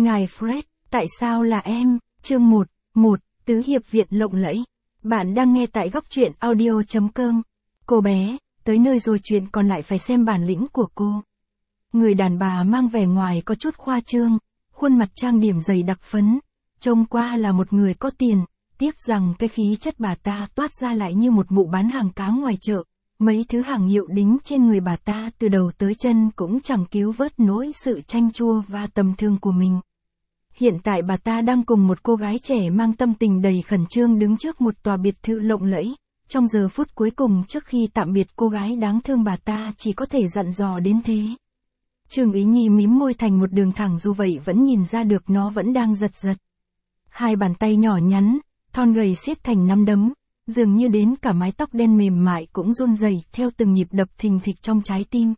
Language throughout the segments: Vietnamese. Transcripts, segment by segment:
Ngài Fred, tại sao là em? Chương 1, Tứ Hiệp Viện lộng lẫy. Bạn đang nghe tại góc truyện audio.com. Cô bé, tới nơi rồi chuyện còn lại phải xem bản lĩnh của cô. Người đàn bà mang vẻ ngoài có chút khoa trương, khuôn mặt trang điểm dày đặc phấn, trông qua là một người có tiền, tiếc rằng cái khí chất bà ta toát ra lại như một mụ bán hàng cá ngoài chợ. Mấy thứ hàng hiệu đính trên người bà ta từ đầu tới chân cũng chẳng cứu vớt nỗi sự chanh chua và tầm thường của mình. Hiện tại bà ta đang cùng một cô gái trẻ mang tâm tình đầy khẩn trương đứng trước một tòa biệt thự lộng lẫy. Trong giờ phút cuối cùng trước khi tạm biệt cô gái đáng thương bà ta chỉ có thể dặn dò đến thế. Trương Ý Nhi mím môi thành một đường thẳng dù vậy vẫn nhìn ra được nó vẫn đang giật giật. Hai bàn tay nhỏ nhắn, thon gầy siết thành nắm đấm, dường như đến cả mái tóc đen mềm mại cũng run rẩy theo từng nhịp đập thình thịch trong trái tim.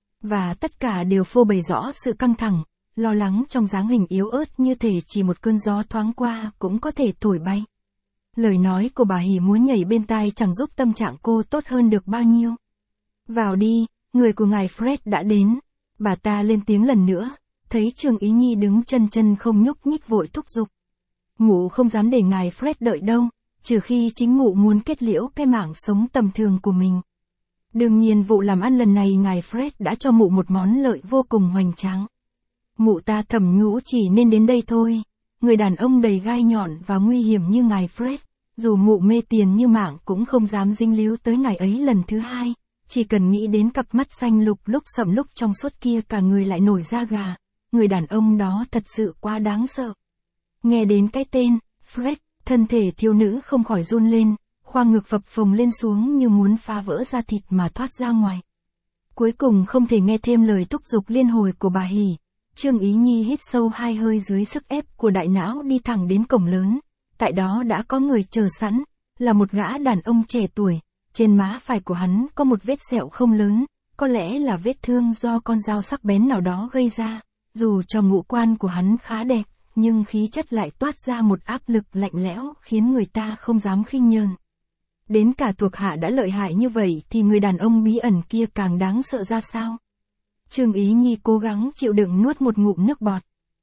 Và tất cả đều phô bày rõ sự căng thẳng, lo lắng trong dáng hình yếu ớt như thể chỉ một cơn gió thoáng qua cũng có thể thổi bay. Lời nói của bà hỉ múa nhảy bên tai chẳng giúp tâm trạng cô tốt hơn được bao nhiêu. Vào đi, người của ngài Fred đã đến. Bà ta lên tiếng lần nữa, thấy Trương Ý Nhi đứng chân chân không nhúc nhích vội thúc giục. Mụ không dám để ngài Fred đợi đâu, trừ khi chính mụ muốn kết liễu cái mảng sống tầm thường của mình. Đương nhiên vụ làm ăn lần này ngài Fred đã cho mụ một món lợi vô cùng hoành tráng. Mụ ta thầm nhủ chỉ nên đến đây thôi. Người đàn ông đầy gai nhọn và nguy hiểm như ngài Fred, dù mụ mê tiền như mạng cũng không dám dính líu tới ngài ấy lần thứ hai. Chỉ cần nghĩ đến cặp mắt xanh lục lúc sậm lúc trong suốt kia cả người lại nổi da gà. Người đàn ông đó thật sự quá đáng sợ. Nghe đến cái tên, Fred, thân thể thiếu nữ không khỏi run lên, khoang ngực phập phồng lên xuống như muốn phá vỡ da thịt mà thoát ra ngoài. Cuối cùng không thể nghe thêm lời thúc giục liên hồi của bà hỉ. Trương Ý Nhi hít sâu hai hơi dưới sức ép của đại não đi thẳng đến cổng lớn. Tại đó đã có người chờ sẵn, là một gã đàn ông trẻ tuổi. Trên má phải của hắn có một vết sẹo không lớn, có lẽ là vết thương do con dao sắc bén nào đó gây ra. Dù cho ngũ quan của hắn khá đẹp, nhưng khí chất lại toát ra một áp lực lạnh lẽo khiến người ta không dám khinh nhờn. Đến cả thuộc hạ đã lợi hại như vậy thì người đàn ông bí ẩn kia càng đáng sợ ra sao? Trương Ý Nhi cố gắng chịu đựng nuốt một ngụm nước bọt.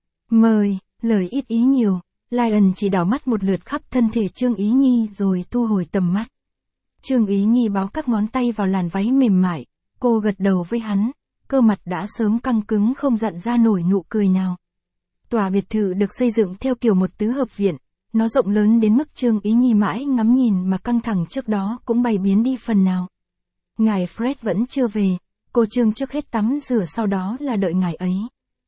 Mời, lời ít ý nhiều, Lion chỉ đảo mắt một lượt khắp thân thể Trương Ý Nhi rồi thu hồi tầm mắt. Trương Ý Nhi báo các ngón tay vào làn váy mềm mại, cô gật đầu với hắn, cơ mặt đã sớm căng cứng không dặn ra nổi nụ cười nào. Tòa biệt thự được xây dựng theo kiểu một tứ hợp viện, nó rộng lớn đến mức Trương Ý Nhi mãi ngắm nhìn mà căng thẳng trước đó cũng bày biến đi phần nào. Ngài Fred vẫn chưa về, cô Trương trước hết tắm rửa sau đó là đợi ngài ấy.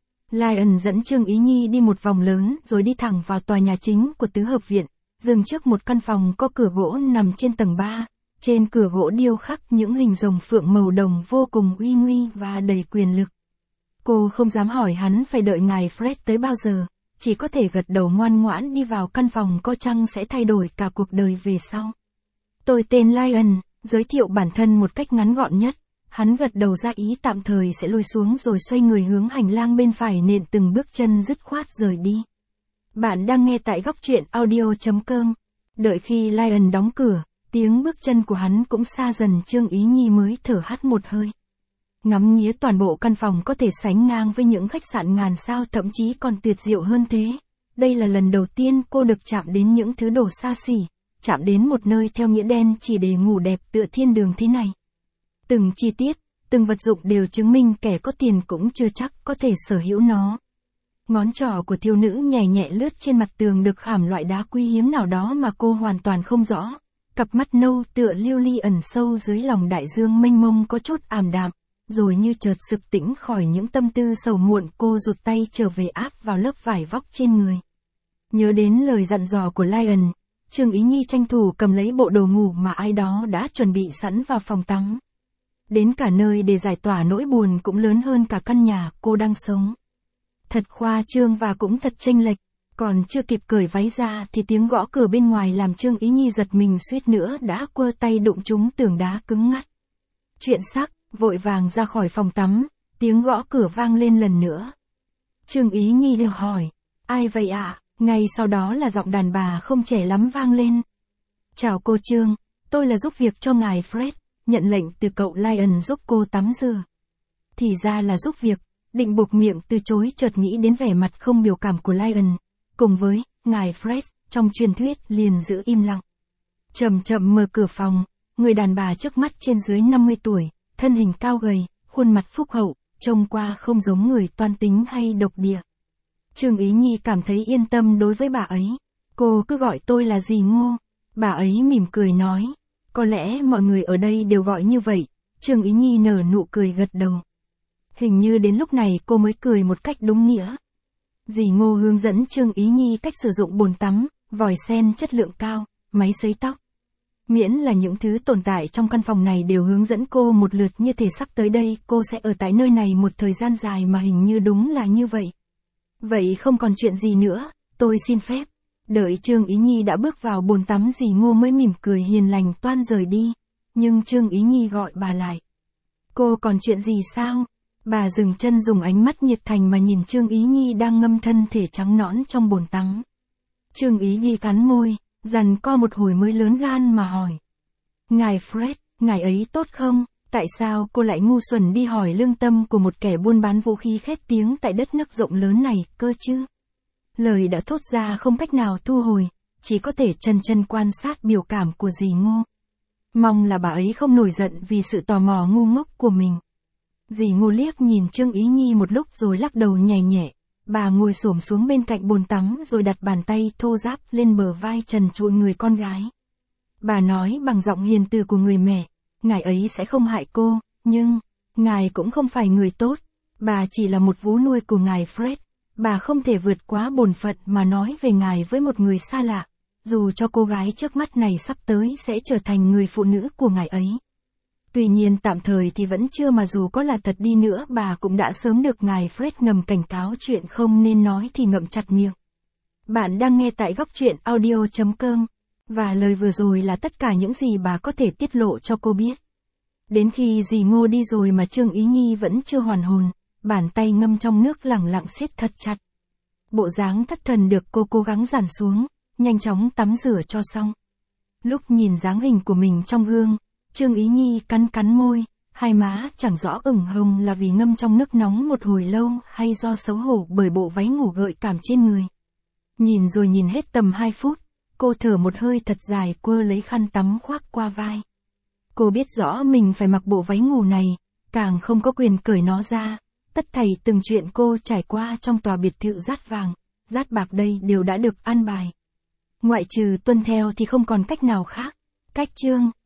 Lion dẫn Trương Ý Nhi đi một vòng lớn rồi đi thẳng vào tòa nhà chính của tứ hợp viện, dừng trước một căn phòng có cửa gỗ nằm trên tầng 3. Trên cửa gỗ điêu khắc những hình rồng phượng màu đồng vô cùng uy nguy và đầy quyền lực. Cô không dám hỏi hắn phải đợi ngài Fred tới bao giờ, chỉ có thể gật đầu ngoan ngoãn đi vào căn phòng có chăng sẽ thay đổi cả cuộc đời về sau. Tôi tên Lion, giới thiệu bản thân một cách ngắn gọn nhất, hắn gật đầu ra ý tạm thời sẽ lùi xuống rồi xoay người hướng hành lang bên phải nện từng bước chân dứt khoát rời đi. Bạn đang nghe tại góc truyện audio.com. Đợi khi Lion đóng cửa, tiếng bước chân của hắn cũng xa dần Trương Ý Nhi mới thở hắt một hơi. Ngắm nghía toàn bộ căn phòng có thể sánh ngang với những khách sạn ngàn sao thậm chí còn tuyệt diệu hơn thế. Đây là lần đầu tiên cô được chạm đến những thứ đồ xa xỉ, chạm đến một nơi theo nghĩa đen chỉ để ngủ đẹp tựa thiên đường thế này. Từng chi tiết, từng vật dụng đều chứng minh kẻ có tiền cũng chưa chắc có thể sở hữu nó. Ngón trỏ của thiếu nữ nhẹ nhẹ lướt trên mặt tường được khảm loại đá quý hiếm nào đó mà cô hoàn toàn không rõ. Cặp mắt nâu tựa lưu ly ẩn sâu dưới lòng đại dương mênh mông có chút ảm đạm, rồi như chợt sực tỉnh khỏi những tâm tư sầu muộn cô rụt tay trở về áp vào lớp vải vóc trên người. Nhớ đến lời dặn dò của Lion, Trương Ý Nhi tranh thủ cầm lấy bộ đồ ngủ mà ai đó đã chuẩn bị sẵn vào phòng tắm. Đến cả nơi để giải tỏa nỗi buồn cũng lớn hơn cả căn nhà cô đang sống. Thật khoa trương và cũng thật chênh lệch. Còn chưa kịp cởi váy ra thì tiếng gõ cửa bên ngoài làm Trương Ý Nhi giật mình suýt nữa đã quơ tay đụng trúng tường đá cứng ngắt. Chuyện sắc, vội vàng ra khỏi phòng tắm, tiếng gõ cửa vang lên lần nữa. Trương Ý Nhi đều hỏi, ai vậy ạ? Ngay sau đó là giọng đàn bà không trẻ lắm vang lên. Chào cô Trương, tôi là giúp việc cho ngài Fred, nhận lệnh từ cậu Lion giúp cô tắm rửa. Thì ra là giúp việc, định buộc miệng từ chối chợt nghĩ đến vẻ mặt không biểu cảm của Lion, cùng với ngài Fred trong truyền thuyết liền giữ im lặng. Chậm chậm mở cửa phòng, người đàn bà trước mắt trên dưới 50 tuổi, thân hình cao gầy, khuôn mặt phúc hậu, trông qua không giống người toan tính hay độc địa. Trương Ý Nhi cảm thấy yên tâm đối với bà ấy. Cô cứ gọi tôi là dì Ngô. Bà ấy mỉm cười nói. Có lẽ mọi người ở đây đều gọi như vậy. Trương Ý Nhi nở nụ cười gật đầu. Hình như đến lúc này cô mới cười một cách đúng nghĩa. Dì Ngô hướng dẫn Trương Ý Nhi cách sử dụng bồn tắm, vòi sen chất lượng cao, máy sấy tóc. Miễn là những thứ tồn tại trong căn phòng này đều hướng dẫn cô một lượt như thể sắp tới đây cô sẽ ở tại nơi này một thời gian dài mà hình như đúng là như vậy. Vậy không còn chuyện gì nữa, tôi xin phép. Đợi Trương Ý Nhi đã bước vào bồn tắm dì Ngô mới mỉm cười hiền lành toan rời đi. Nhưng Trương Ý Nhi gọi bà lại. Cô còn chuyện gì sao? Bà dừng chân dùng ánh mắt nhiệt thành mà nhìn Trương Ý Nhi đang ngâm thân thể trắng nõn trong bồn tắm. Trương Ý Nhi cắn môi, dằn co một hồi mới lớn gan mà hỏi. Ngài Fred, ngài ấy tốt không? Tại sao cô lại ngu xuẩn đi hỏi lương tâm của một kẻ buôn bán vũ khí khét tiếng tại đất nước rộng lớn này cơ chứ? Lời đã thốt ra không cách nào thu hồi, chỉ có thể chân chân quan sát biểu cảm của dì Ngô. Mong là bà ấy không nổi giận vì sự tò mò ngu ngốc của mình. Dì Ngô liếc nhìn Trương Ý Nhi một lúc rồi lắc đầu nhẹ nhẹ. Bà ngồi xổm xuống bên cạnh bồn tắm rồi đặt bàn tay thô ráp lên bờ vai trần trụi người con gái. Bà nói bằng giọng hiền từ của người mẹ, ngài ấy sẽ không hại cô, nhưng, ngài cũng không phải người tốt. Bà chỉ là một vú nuôi của ngài Fred. Bà không thể vượt quá bổn phận mà nói về ngài với một người xa lạ, dù cho cô gái trước mắt này sắp tới sẽ trở thành người phụ nữ của ngài ấy. Tuy nhiên tạm thời thì vẫn chưa mà dù có là thật đi nữa bà cũng đã sớm được ngài Fred ngầm cảnh cáo chuyện không nên nói thì ngậm chặt miệng. Bạn đang nghe tại góc truyện audio.com, và lời vừa rồi là tất cả những gì bà có thể tiết lộ cho cô biết. Đến khi dì Ngô đi rồi mà Trương Ý Nhi vẫn chưa hoàn hồn, bàn tay ngâm trong nước lẳng lặng siết thật chặt. Bộ dáng thất thần được cô cố gắng giản xuống, nhanh chóng tắm rửa cho xong. Lúc nhìn dáng hình của mình trong gương, Trương Ý Nhi cắn cắn môi, hai má chẳng rõ ửng hồng là vì ngâm trong nước nóng một hồi lâu hay do xấu hổ bởi bộ váy ngủ gợi cảm trên người. Nhìn rồi nhìn hết tầm 2 phút, cô thở một hơi thật dài quơ lấy khăn tắm khoác qua vai. Cô biết rõ mình phải mặc bộ váy ngủ này, càng không có quyền cởi nó ra. Tất thảy từng chuyện cô trải qua trong tòa biệt thự dát vàng, dát bạc đây đều đã được an bài. Ngoại trừ tuân theo thì không còn cách nào khác. Cách chương